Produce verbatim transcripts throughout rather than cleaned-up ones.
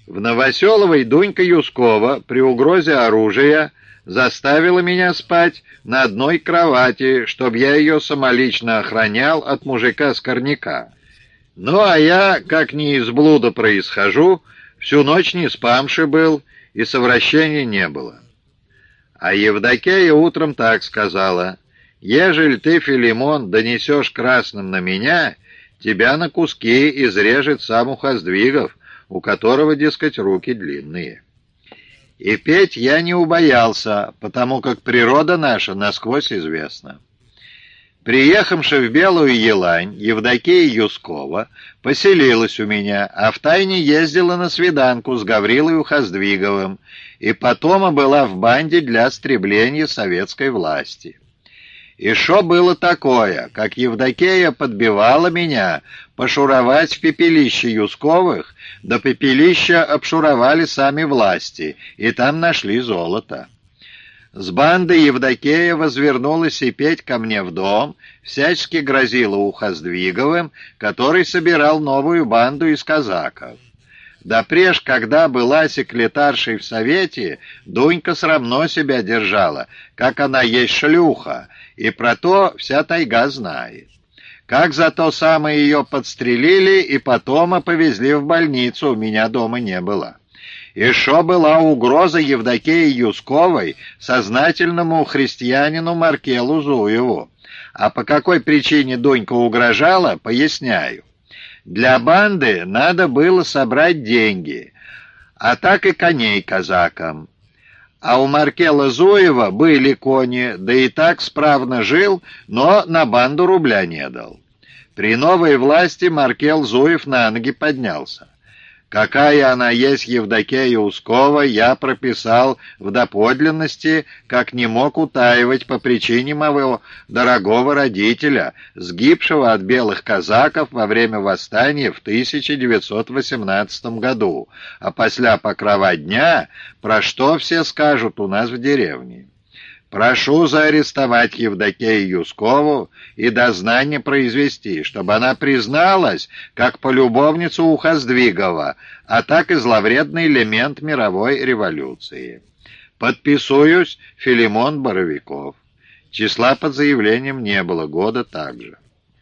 В Новоселовой Дунька Юскова при угрозе оружия заставила меня спать на одной кровати, чтоб я ее самолично охранял от мужика Скорняка. Ну, а я, как не из блуда происхожу, всю ночь не спамши был, и совращения не было. А Евдокия утром так сказала: «Ежели ты, Филимон, донесешь красным на меня, тебя на куски изрежет сам Ухоздвигов, у которого, дескать, руки длинные». И петь я не убоялся, потому как природа наша насквозь известна. Приехавши в Белую Елань, Евдокия Юскова поселилась у меня, а втайне ездила на свиданку с Гаврилой Ухоздвиговым, и потом была в банде для стребления советской власти. И шо было такое, как Евдокия подбивала меня пошуровать в пепелище Юсковых, да пепелища обшуровали сами власти, и там нашли золото. С банды Евдокия возвернулась и петь ко мне в дом, всячески грозила Ухоздвиговым, который собирал новую банду из казаков. Да преж, когда была секретаршей в совете, Дунька срамно себя держала, как она есть шлюха, и про то вся тайга знает. Как за то самое ее подстрелили и потом повезли в больницу, у меня дома не было. И шо была угроза Евдокии Юсковой сознательному христианину Маркелу Зуеву. А по какой причине Дунька угрожала, поясняю. Для банды надо было собрать деньги, а так и коней казакам. А у Маркела Зуева были кони, да и так справно жил, но на банду рубля не дал. При новой власти Маркел Зуев на ноги поднялся. Какая она есть Евдокия Юскова, я прописал в доподлинности, как не мог утаивать по причине моего дорогого родителя, сгибшего от белых казаков во время восстания в тысяча девятьсот восемнадцатом году, а после покрова дня, про что все скажут у нас в деревне. Прошу заарестовать Евдокию Юскову и дознание произвести, чтобы она призналась, как полюбовницу Ухоздвигова, а так и зловредный элемент мировой революции. Подписуюсь, Филимон Боровиков. Числа под заявлением не было, года также.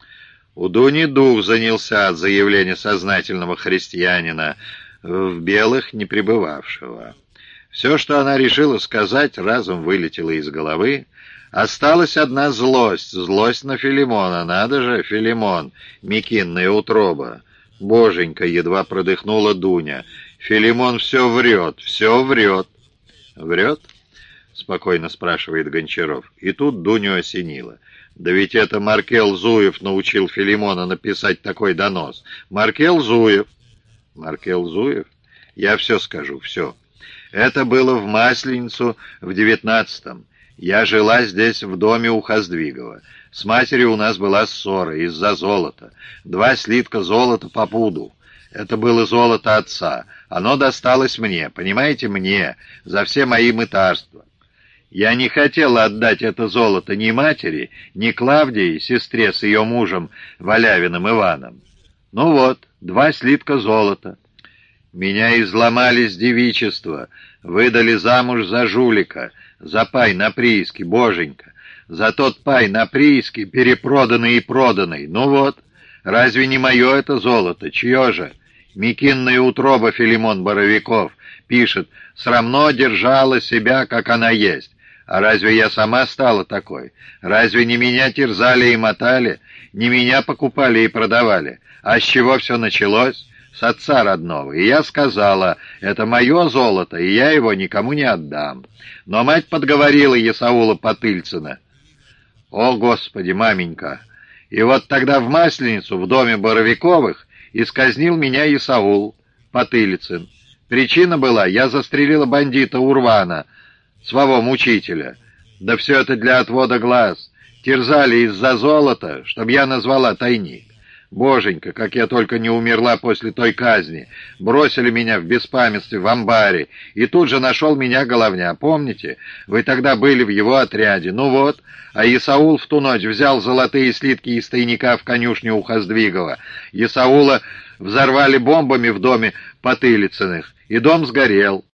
У Дуни дух занялся от заявления сознательного христианина, в белых не пребывавшего. Все, что она решила сказать, разом вылетело из головы. Осталась одна злость, злость на Филимона. Надо же, Филимон, мекинная утроба. Боженька, едва продыхнула Дуня. Филимон все врет, все врет. Врет? Спокойно спрашивает Гончаров. И тут Дуню осенило. Да ведь это Маркел Зуев научил Филимона написать такой донос. Маркел Зуев. Маркел Зуев? Я все скажу, все. Это было в Масленицу в девятнадцатом. Я жила здесь в доме у Ухоздвигова. С матерью у нас была ссора из-за золота. Два слитка золота по пуду. Это было золото отца. Оно досталось мне, понимаете, мне, за все мои мытарства. Я не хотела отдать это золото ни матери, ни Клавдии, сестре с ее мужем Валявиным Иваном. Ну вот, два слитка золота. Меня изломали с девичества, выдали замуж за жулика, за пай на прииске, боженька, за тот пай на прииске, перепроданный и проданный. Ну вот, разве не мое это золото, чье же? Мекинная утроба Филимон Боровиков пишет: «Срамно держала себя, как она есть». А разве я сама стала такой? Разве не меня терзали и мотали, не меня покупали и продавали? А с чего все началось? С отца родного, и я сказала: это мое золото, и я его никому не отдам. Но мать подговорила Исаула Потыльцина. О, Господи, маменька! И вот тогда в Масленицу, в доме Боровиковых, исказнил меня Исаул Потыльцин. Причина была: я застрелила бандита Урвана, своего мучителя. Да все это для отвода глаз. Терзали из-за золота, чтоб я назвала тайник. Боженька, как я только не умерла после той казни. Бросили меня в беспамятстве в амбаре, и тут же нашел меня Головня. Помните? Вы тогда были в его отряде. Ну вот, а Исаул в ту ночь взял золотые слитки из тайника в конюшню Ухоздвигова. Исаула взорвали бомбами в доме Потылицыных, и дом сгорел.